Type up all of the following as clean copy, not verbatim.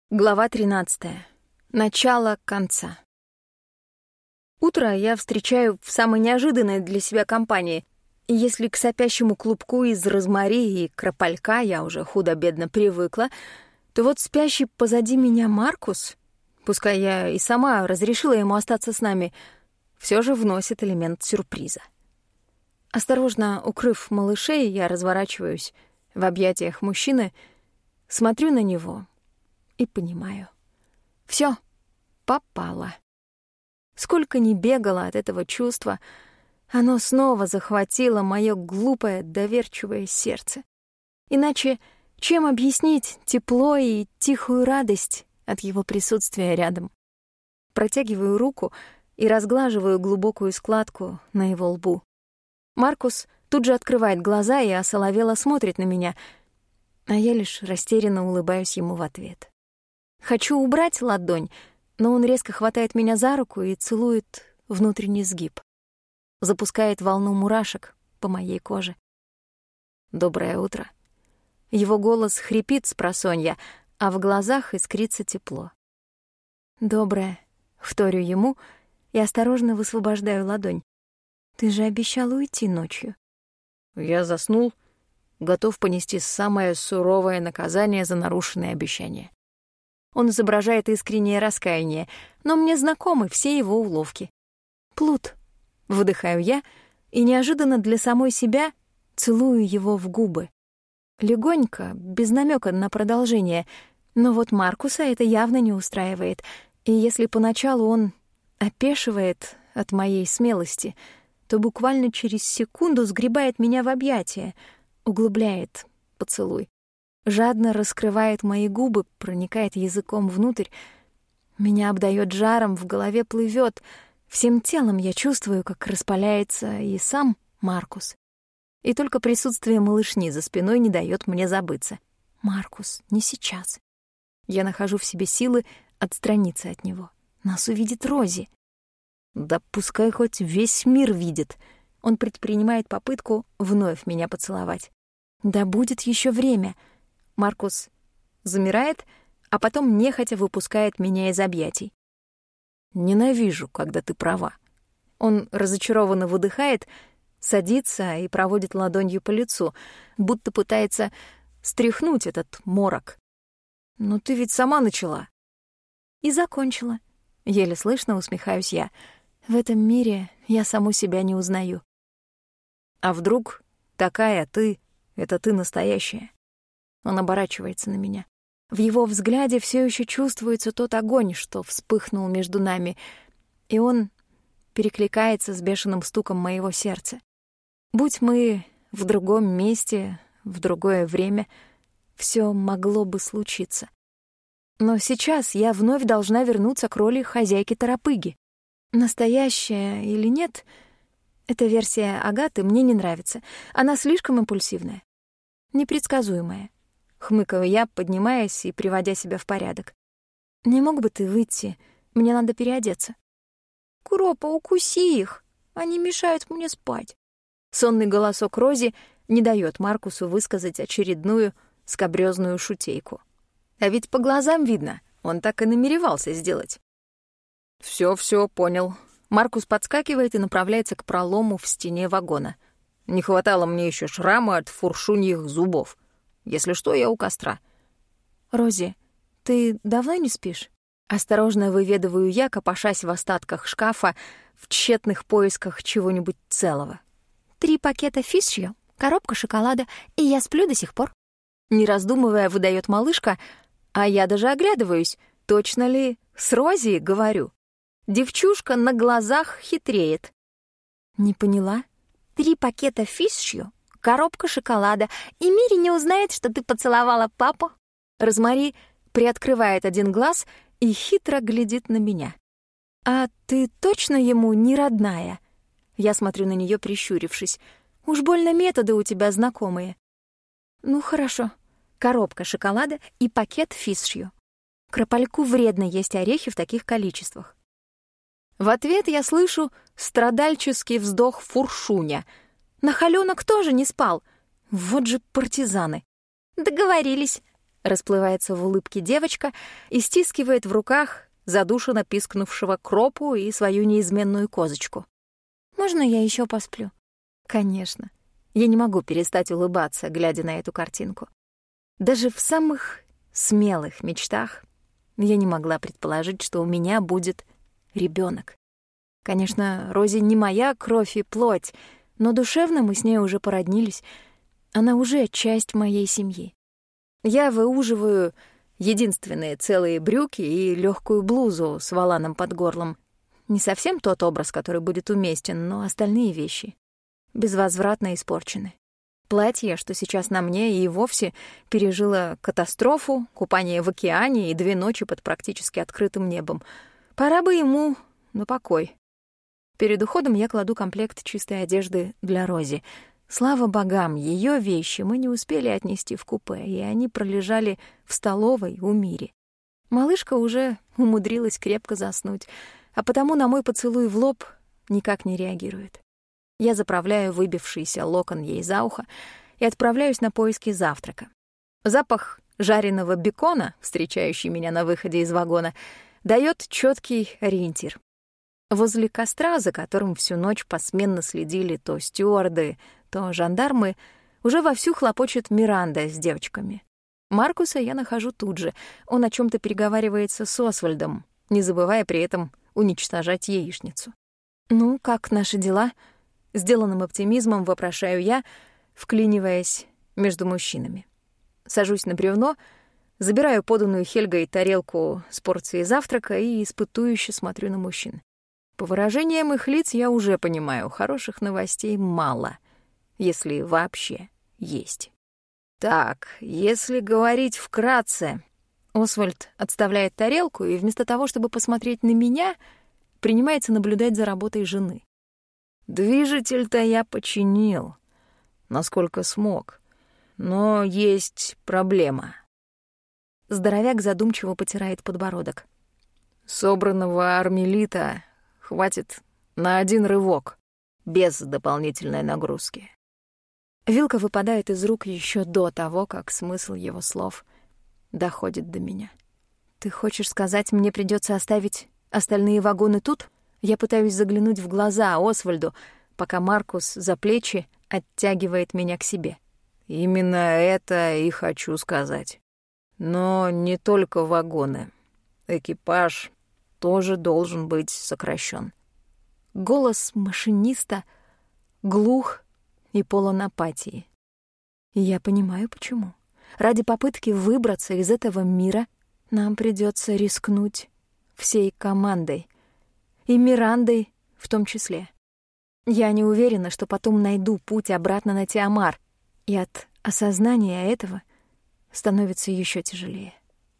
Глава 13. Начало конца. Утро я встречаю в самой неожиданной для себя компании. И если к сопящему клубку из розмари и кропалька я уже худо-бедно привыкла, то вот спящий позади меня Маркус, пускай я и сама разрешила ему остаться с нами, все же вносит элемент сюрприза. Осторожно укрыв малышей, я разворачиваюсь в объятиях мужчины, смотрю на него и понимаю. Всё, попало. Сколько ни бегала от этого чувства, оно снова захватило моё глупое, доверчивое сердце. Иначе чем объяснить тепло и тихую радость от его присутствия рядом? Протягиваю руку и разглаживаю глубокую складку на его лбу. Маркус тут же открывает глаза и осоловело смотрит на меня, а я лишь растерянно улыбаюсь ему в ответ. Хочу убрать ладонь, но он резко хватает меня за руку и целует внутренний сгиб. Запускает волну мурашек по моей коже. «Доброе утро». Его голос хрипит спросонья, а в глазах искрится тепло. «Доброе», — вторю ему и осторожно высвобождаю ладонь. «Ты же обещал уйти ночью». Я заснул, готов понести самое суровое наказание за нарушенное обещание. Он изображает искреннее раскаяние, но мне знакомы все его уловки. «Плут», — выдыхаю я, и неожиданно для самой себя целую его в губы. Легонько, без намека на продолжение, но вот Маркуса это явно не устраивает, и если поначалу он опешивает от моей смелости, то буквально через секунду сгребает меня в объятия, углубляет поцелуй. Жадно раскрывает мои губы, проникает языком внутрь. Меня обдаёт жаром, в голове плывёт. Всем телом я чувствую, как распаляется и сам Маркус. И только присутствие малышни за спиной не даёт мне забыться. «Маркус, не сейчас». Я нахожу в себе силы отстраниться от него. Нас увидит Рози. Да пускай хоть весь мир видит. Он предпринимает попытку вновь меня поцеловать. Да будет ещё время. Маркус замирает, а потом нехотя выпускает меня из объятий. «Ненавижу, когда ты права». Он разочарованно выдыхает, садится и проводит ладонью по лицу, будто пытается стряхнуть этот морок. «Но ты ведь сама начала». И закончила. Еле слышно усмехаюсь я. В этом мире я саму себя не узнаю. «А вдруг такая ты — это ты настоящая?» Он оборачивается на меня. В его взгляде все еще чувствуется тот огонь, что вспыхнул между нами, и он перекликается с бешеным стуком моего сердца. Будь мы в другом месте, в другое время, все могло бы случиться. Но сейчас я вновь должна вернуться к роли хозяйки торопыги. Настоящая или нет, эта версия Агаты мне не нравится. Она слишком импульсивная, непредсказуемая. Хмыкаю я, поднимаясь и приводя себя в порядок. «Не мог бы ты выйти? Мне надо переодеться». «Куропа, укуси их! Они мешают мне спать». Сонный голосок Рози не даёт Маркусу высказать очередную скабрёзную шутейку. А ведь по глазам видно, он так и намеревался сделать. Всё, понял». Маркус подскакивает и направляется к пролому в стене вагона. «Не хватало мне ещё шрама от фуршуньих зубов. Если что, я у костра». «Рози, ты давно не спишь?» Осторожно выведываю я, копошась в остатках шкафа, в тщетных поисках чего-нибудь целого. 3 пакета фишью, коробка шоколада, и я сплю до сих пор. Не раздумывая, выдаёт малышка, а я даже оглядываюсь, точно ли с Рози говорю. Девчушка на глазах хитреет. «Не поняла?» 3 пакета фишью, коробка шоколада, и Мири не узнает, что ты поцеловала папу». Розмари приоткрывает один глаз и хитро глядит на меня. «А ты точно ему не родная?» Я смотрю на неё, прищурившись. «Уж больно методы у тебя знакомые». «Ну, хорошо. Коробка шоколада и пакет фишью. Кропальку вредно есть орехи в таких количествах». В ответ я слышу страдальческий вздох фуршуня. Нахалёнок тоже не спал. Вот же партизаны. «Договорились». Расплывается в улыбке девочка и стискивает в руках задушенно пискнувшего Кропу и свою неизменную козочку. «Можно я еще посплю?» «Конечно». Я не могу перестать улыбаться, глядя на эту картинку. Даже в самых смелых мечтах я не могла предположить, что у меня будет ребенок. Конечно, Рози не моя кровь и плоть, но душевно мы с ней уже породнились. Она уже часть моей семьи. Я выуживаю единственные целые брюки и легкую блузу с воланом под горлом. Не совсем тот образ, который будет уместен, но остальные вещи безвозвратно испорчены. Платье, что сейчас на мне, и вовсе пережило катастрофу, купание в океане и 2 ночи под практически открытым небом. Пора бы ему на покой. Перед уходом я кладу комплект чистой одежды для Рози. Слава богам, ее вещи мы не успели отнести в купе, и они пролежали в столовой у Мири. Малышка уже умудрилась крепко заснуть, а потому на мой поцелуй в лоб никак не реагирует. Я заправляю выбившийся локон ей за ухо и отправляюсь на поиски завтрака. Запах жареного бекона, встречающий меня на выходе из вагона, дает четкий ориентир. Возле костра, за которым всю ночь посменно следили то стюарды, то жандармы, уже вовсю хлопочет Миранда с девочками. Маркуса я нахожу тут же. Он о чем-то переговаривается с Освальдом, не забывая при этом уничтожать яичницу. «Ну, как наши дела?» Сделанным оптимизмом вопрошаю я, вклиниваясь между мужчинами. Сажусь на бревно, забираю поданную Хельгой тарелку с порцией завтрака и испытующе смотрю на мужчин. По выражениям их лиц я уже понимаю, хороших новостей мало, если вообще есть. Так, если говорить вкратце... Освальд отставляет тарелку и вместо того, чтобы посмотреть на меня, принимается наблюдать за работой жены. Движитель-то я починил, насколько смог, но есть проблема. Здоровяк задумчиво потирает подбородок. Собранного армелита хватит на 1 рывок, без дополнительной нагрузки. Вилка выпадает из рук еще до того, как смысл его слов доходит до меня. Ты хочешь сказать, мне придется оставить остальные вагоны тут? Я пытаюсь заглянуть в глаза Освальду, пока Маркус за плечи оттягивает меня к себе. Именно это и хочу сказать. Но не только вагоны. Экипаж тоже должен быть сокращен. Голос машиниста глух и полон апатии. И я понимаю, почему. Ради попытки выбраться из этого мира нам придется рискнуть всей командой. И Мирандой в том числе. Я не уверена, что потом найду путь обратно на Тиамар, и от осознания этого становится еще тяжелее.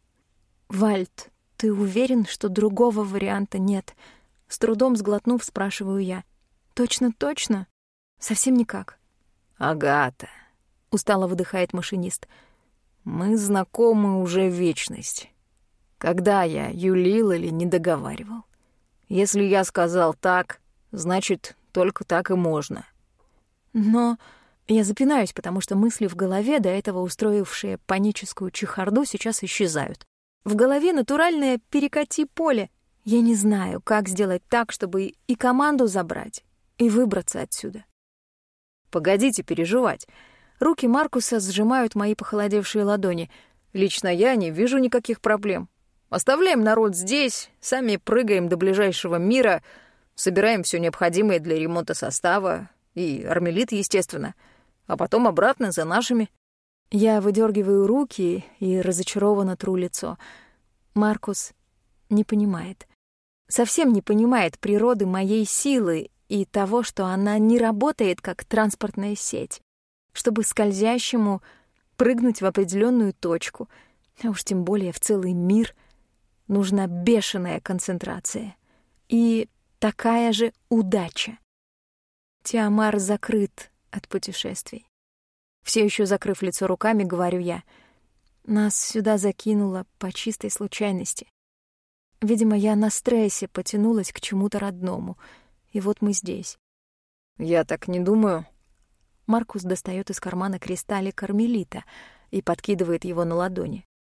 «Вальт, ты уверен, что другого варианта нет?» С трудом сглотнув, спрашиваю я. «Точно? Совсем никак». «Агата», — устало выдыхает машинист, — «мы знакомы уже вечность. Когда я юлил или не договаривал? Если я сказал так, значит, только так и можно». Но я запинаюсь, потому что мысли в голове, до этого устроившие паническую чехарду, сейчас исчезают. В голове натуральное перекати-поле. Я не знаю, как сделать так, чтобы и команду забрать, и выбраться отсюда. Погодите переживать. Руки Маркуса сжимают мои похолодевшие ладони. Лично я не вижу никаких проблем. Оставляем народ здесь, сами прыгаем до ближайшего мира, собираем все необходимое для ремонта состава и армелит, естественно, а потом обратно за нашими. Я выдергиваю руки и разочарованно тру лицо. Маркус не понимает. Совсем не понимает природы моей силы и того, что она не работает как транспортная сеть, чтобы скользящему прыгнуть в определенную точку, а уж тем более в целый мир, нужна бешеная концентрация и такая же удача. Тиамар закрыт от путешествий. Все еще закрыв лицо руками, говорю я. Нас сюда закинуло по чистой случайности. Видимо, я на стрессе потянулась к чему-то родному, и вот мы здесь. Я так не думаю. Маркус достает из кармана кристаллик кармелита и подкидывает его на ладони.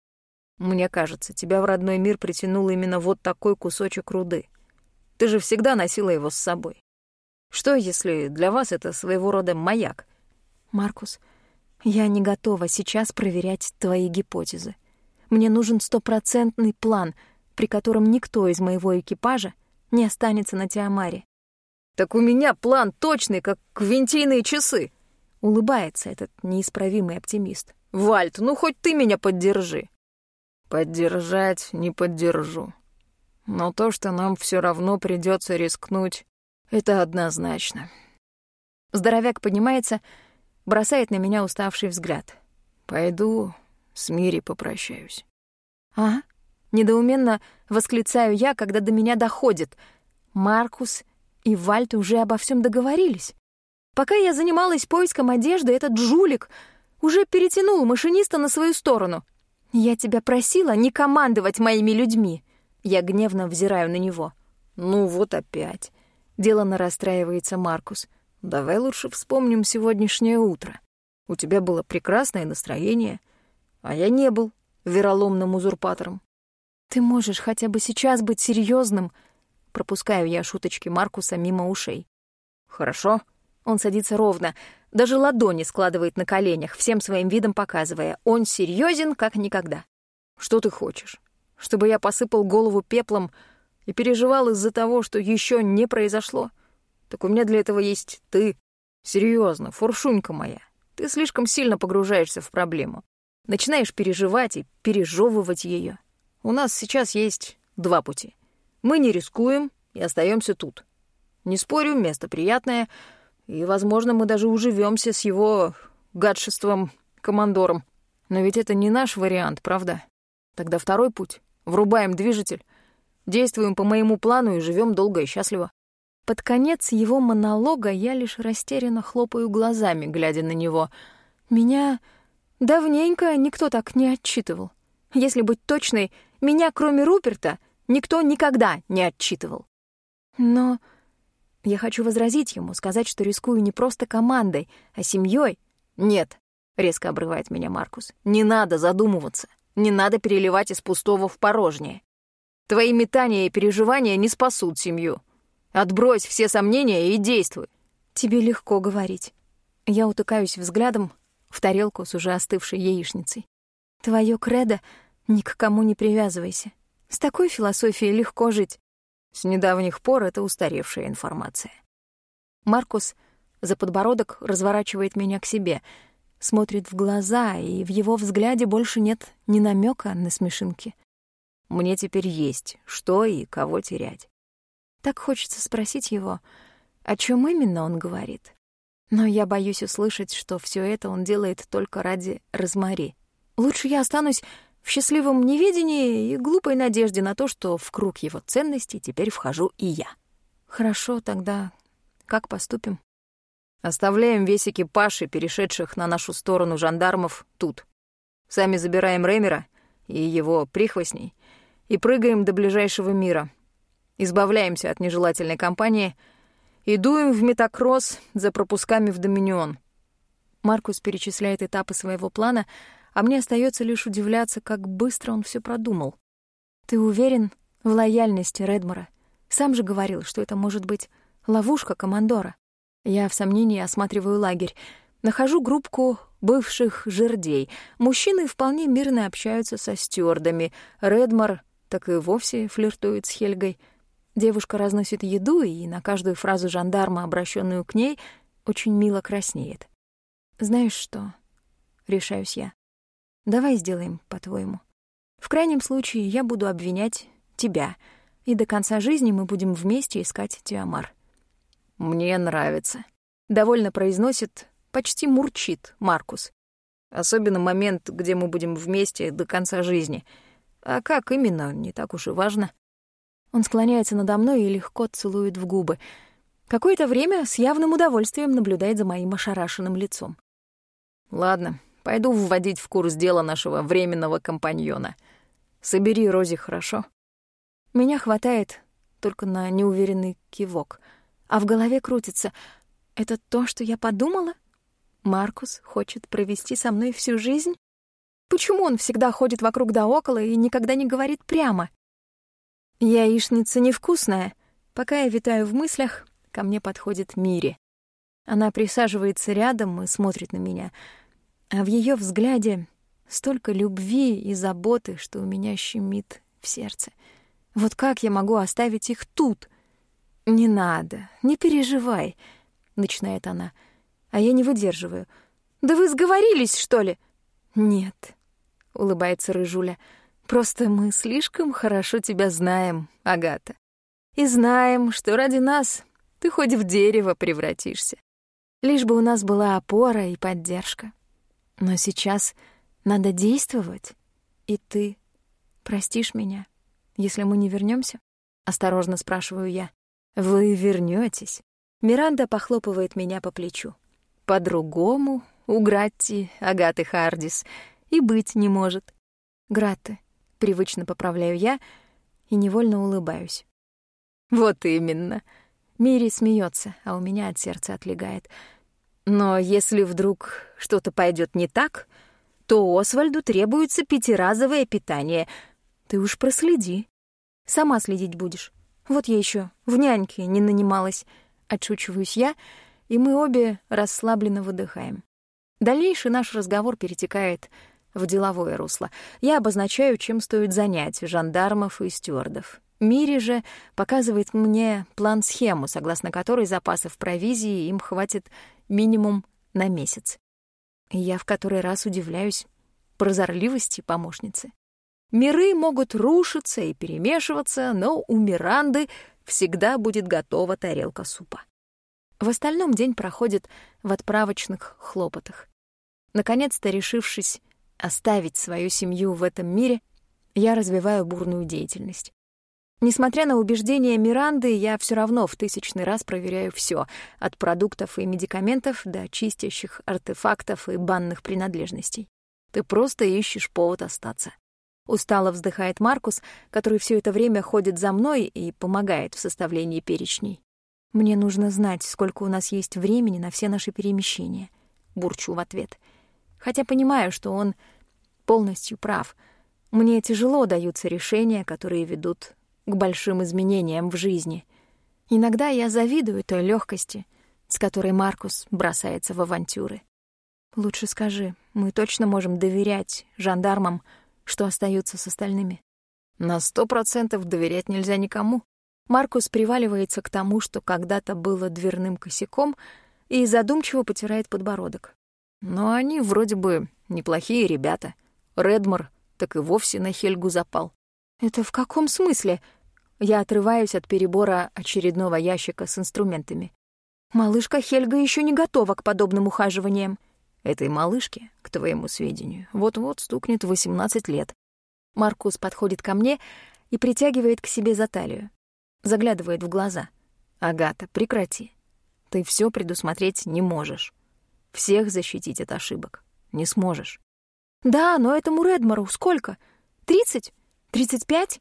Мне кажется, тебя в родной мир притянул именно вот такой кусочек руды. Ты же всегда носила его с собой. Что, если для вас это своего рода маяк? Маркус, я не готова сейчас проверять твои гипотезы. Мне нужен 100% план, при котором никто из моего экипажа не останется на Тиамаре. Так у меня план точный, как квинтийные часы. Улыбается этот неисправимый оптимист. Вальт, ну хоть ты меня поддержи. Поддержать не поддержу. Но то, что нам все равно придется рискнуть, это однозначно. Здоровяк поднимается, бросает на меня уставший взгляд. Пойду с Мири попрощаюсь. Ага. Недоуменно восклицаю я, когда до меня доходит. Маркус и Вальт уже обо всем договорились. Пока я занималась поиском одежды, этот жулик уже перетянул машиниста на свою сторону. «Я тебя просила не командовать моими людьми!» Я гневно взираю на него. «Ну вот опять!» — деланно расстраивается Маркус. «Давай лучше вспомним сегодняшнее утро. У тебя было прекрасное настроение, а я не был вероломным узурпатором». «Ты можешь хотя бы сейчас быть серьезным. Пропускаю я шуточки Маркуса мимо ушей. «Хорошо». Он садится ровно, даже ладони складывает на коленях, всем своим видом показывая. Он серьезен, как никогда. «Что ты хочешь? Чтобы я посыпал голову пеплом и переживал из-за того, что еще не произошло? Так у меня для этого есть ты. Серьезно, фуршунька моя. Ты слишком сильно погружаешься в проблему. Начинаешь переживать и пережевывать ее. У нас сейчас есть два пути. Мы не рискуем и остаемся тут. Не спорю, место приятное, и, возможно, мы даже уживемся с его гадшеством-командором. Но ведь это не наш вариант, правда? Тогда второй путь. Врубаем движитель, действуем по моему плану и живем долго и счастливо». Под конец его монолога я лишь растерянно хлопаю глазами, глядя на него. Меня давненько никто так не отчитывал. Если быть точной, меня, кроме Руперта, никто никогда не отчитывал. Но я хочу возразить ему, сказать, что рискую не просто командой, а семьей. «Нет», — резко обрывает меня Маркус, — «не надо задумываться, не надо переливать из пустого в порожнее. Твои метания и переживания не спасут семью. Отбрось все сомнения и действуй». «Тебе легко говорить». Я утыкаюсь взглядом в тарелку с уже остывшей яичницей. «Твоё кредо — ни к кому не привязывайся. С такой философией легко жить». С недавних пор это устаревшая информация. Маркус за подбородок разворачивает меня к себе, смотрит в глаза, и в его взгляде больше нет ни намека на смешинки. Мне теперь есть что и кого терять. Так хочется спросить его, о чем именно он говорит. Но я боюсь услышать, что все это он делает только ради Розмари. Лучше я останусь в счастливом неведении и глупой надежде на то, что в круг его ценностей теперь вхожу и я. Хорошо, тогда как поступим? Оставляем весь экипаж и перешедших на нашу сторону жандармов тут. Сами забираем Ремера и его прихвостней и прыгаем до ближайшего мира. Избавляемся от нежелательной компании и дуем в метакросс за пропусками в Доминион. Маркус перечисляет этапы своего плана, а мне остается лишь удивляться, как быстро он все продумал. Ты уверен в лояльности Редмора? Сам же говорил, что это может быть ловушка командора. Я в сомнении осматриваю лагерь. Нахожу группку бывших жердей. Мужчины вполне мирно общаются со стюардами. Редмор так и вовсе флиртует с Хельгой. Девушка разносит еду, и на каждую фразу жандарма, обращенную к ней, очень мило краснеет. «Знаешь что?» — решаюсь я. «Давай сделаем по-твоему. В крайнем случае я буду обвинять тебя, и до конца жизни мы будем вместе искать Тиамар». «Мне нравится», — довольно произносит, почти мурчит Маркус. «Особенно момент, где мы будем вместе до конца жизни. А как именно, не так уж и важно». Он склоняется надо мной и легко целует в губы. Какое-то время с явным удовольствием наблюдает за моим ошарашенным лицом. «Ладно, пойду вводить в курс дела нашего временного компаньона. Собери Рози, хорошо?» Меня хватает только на неуверенный кивок, а в голове крутится: это то, что я подумала? Маркус хочет провести со мной всю жизнь? Почему он всегда ходит вокруг да около и никогда не говорит прямо? Яичница невкусная. Пока я витаю в мыслях, ко мне подходит Мири. Она присаживается рядом и смотрит на меня, а в ее взгляде столько любви и заботы, что у меня щемит в сердце. Вот как я могу оставить их тут? «Не надо, не переживай», — начинает она, а я не выдерживаю. «Да вы сговорились, что ли?» «Нет», — улыбается Рыжуля, — «просто мы слишком хорошо тебя знаем, Агата. И знаем, что ради нас ты хоть в дерево превратишься. Лишь бы у нас была опора и поддержка. Но сейчас надо действовать, и ты простишь меня, если мы не вернемся? Осторожно спрашиваю я. «Вы вернётесь?» Миранда похлопывает меня по плечу. «По-другому у Гратти, Агаты Хардис, и быть не может». «Гратты», — привычно поправляю я и невольно улыбаюсь. «Вот именно». Мири смеется, а у меня от сердца отлегает. «Но если вдруг что-то пойдет не так, то Освальду требуется 5-разовое питание. Ты уж проследи. Сама следить будешь. Вот я еще в няньке не нанималась». Отшучиваюсь я, и мы обе расслабленно выдыхаем. Дальнейший наш разговор перетекает в деловое русло. Я обозначаю, чем стоит занять жандармов и стюардов. Мири же показывает мне план-схему, согласно которой запасов провизии им хватит минимум на месяц. И я в который раз удивляюсь прозорливости помощницы. Миры могут рушиться и перемешиваться, но у Миранды всегда будет готова тарелка супа. В остальном день проходит в отправочных хлопотах. Наконец-то, решившись оставить свою семью в этом мире, я развиваю бурную деятельность. Несмотря на убеждения Миранды, я все равно в 1000-й раз проверяю все, от продуктов и медикаментов до чистящих артефактов и банных принадлежностей. Ты просто ищешь повод остаться. Устало вздыхает Маркус, который все это время ходит за мной и помогает в составлении перечней. «Мне нужно знать, сколько у нас есть времени на все наши перемещения», — бурчу в ответ. Хотя понимаю, что он полностью прав. Мне тяжело даются решения, которые ведут к большим изменениям в жизни. Иногда я завидую той легкости, с которой Маркус бросается в авантюры. Лучше скажи, мы точно можем доверять жандармам, что остаются с остальными? На 100% доверять нельзя никому. Маркус приваливается к тому, что когда-то было дверным косяком, и задумчиво потирает подбородок. Но они вроде бы неплохие ребята. Редмор так и вовсе на Хельгу запал. Это в каком смысле? Я отрываюсь от перебора очередного ящика с инструментами. Малышка Хельга еще не готова к подобным ухаживаниям. Этой малышке, к твоему сведению, вот-вот стукнет 18 лет. Маркус подходит ко мне и притягивает к себе за талию. Заглядывает в глаза. «Агата, прекрати. Ты все предусмотреть не можешь. Всех защитить от ошибок не сможешь». «Да, но этому Редмору сколько? 30? 35?»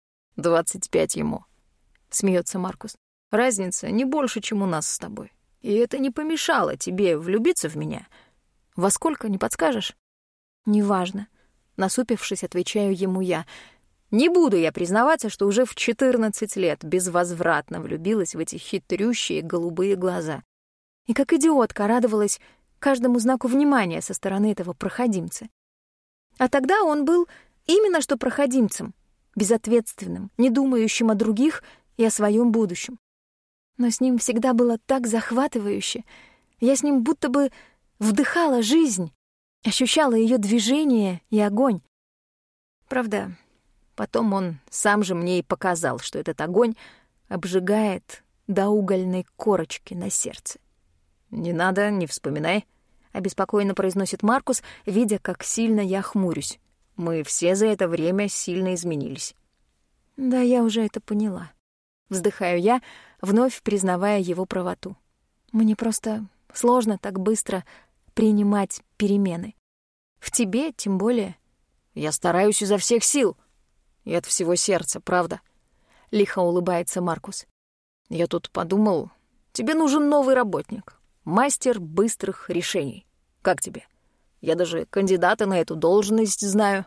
25 ему, смеется Маркус. Разница не больше, чем у нас с тобой. И это не помешало тебе влюбиться в меня. Во сколько, не подскажешь? Неважно. Насупившись, отвечаю ему я. Не буду я признаваться, что уже в 14 лет безвозвратно влюбилась в эти хитрющие голубые глаза. И как идиотка радовалась каждому знаку внимания со стороны этого проходимца. А тогда он был именно что проходимцем, безответственным, не думающим о других и о своем будущем. Но с ним всегда было так захватывающе. Я с ним будто бы вдыхала жизнь, ощущала ее движение и огонь. Правда, потом он сам же мне и показал, что этот огонь обжигает до угольной корочки на сердце. «Не надо, не вспоминай», — обеспокоенно произносит Маркус, видя, как сильно я хмурюсь. «Мы все за это время сильно изменились». «Да, я уже это поняла». Вздыхаю я, вновь признавая его правоту. Мне просто сложно так быстро принимать перемены. В тебе тем более. Я стараюсь изо всех сил. И от всего сердца, правда. Лихо улыбается Маркус. Я тут подумал, тебе нужен новый работник. Мастер быстрых решений. Как тебе? Я даже кандидата на эту должность знаю».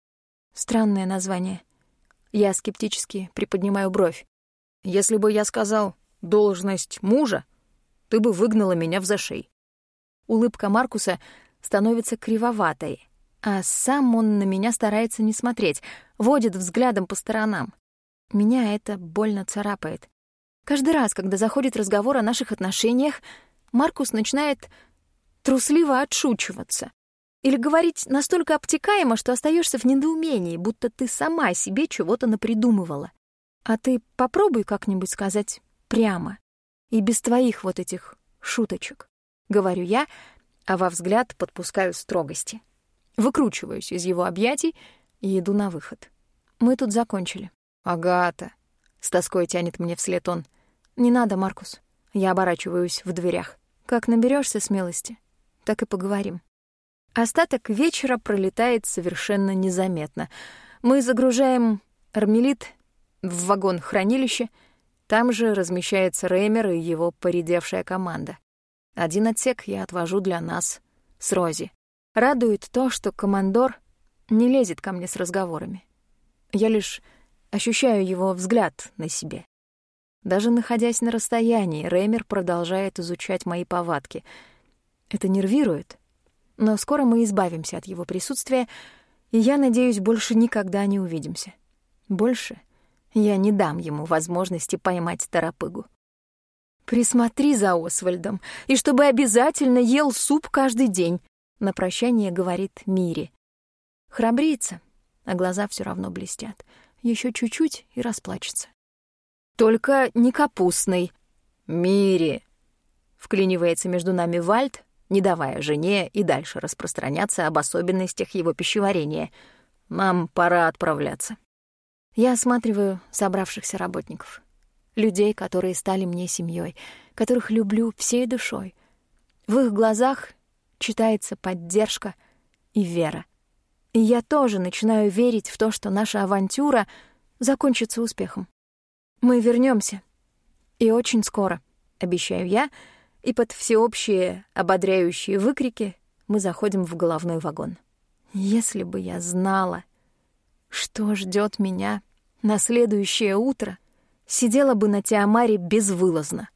Странное название. Я скептически приподнимаю бровь. «Если бы я сказал «должность мужа», ты бы выгнала меня в зашей». Улыбка Маркуса становится кривоватой, а сам он на меня старается не смотреть, водит взглядом по сторонам. Меня это больно царапает. Каждый раз, когда заходит разговор о наших отношениях, Маркус начинает трусливо отшучиваться или говорить настолько обтекаемо, что остаешься в недоумении, будто ты сама себе чего-то напридумывала. А ты попробуй как-нибудь сказать прямо, и без твоих вот этих шуточек, говорю я, а во взгляд подпускаю строгости. Выкручиваюсь из его объятий и иду на выход. Мы тут закончили. «Агата», — с тоской тянет мне вслед он. «Не надо, Маркус». Я оборачиваюсь в дверях. Как наберешься смелости, так и поговорим. Остаток вечера пролетает совершенно незаметно. Мы загружаем Армелит в вагон-хранилище. Там же размещается Реймер и его поредевшая команда. Один отсек я отвожу для нас с Рози. Радует то, что командор не лезет ко мне с разговорами. Я лишь ощущаю его взгляд на себе. Даже находясь на расстоянии, Реймер продолжает изучать мои повадки. Это нервирует, но скоро мы избавимся от его присутствия, и я надеюсь, больше никогда не увидимся. Больше я не дам ему возможности поймать торопыгу. «Присмотри за Освальдом, и чтобы обязательно ел суп каждый день», — на прощание говорит Мири. Храбрится, а глаза все равно блестят. Еще чуть-чуть и расплачется. «Только не капустный». «Мири!» — вклинивается между нами Вальт, не давая жене и дальше распространяться об особенностях его пищеварения. «Нам пора отправляться». Я осматриваю собравшихся работников. Людей, которые стали мне семьей, которых люблю всей душой. В их глазах читается поддержка и вера. И я тоже начинаю верить в то, что наша авантюра закончится успехом. Мы вернемся. И очень скоро, обещаю я, и под всеобщие ободряющие выкрики мы заходим в головной вагон. Если бы я знала, что ждет меня на следующее утро, сидела бы на Тиамаре безвылазно.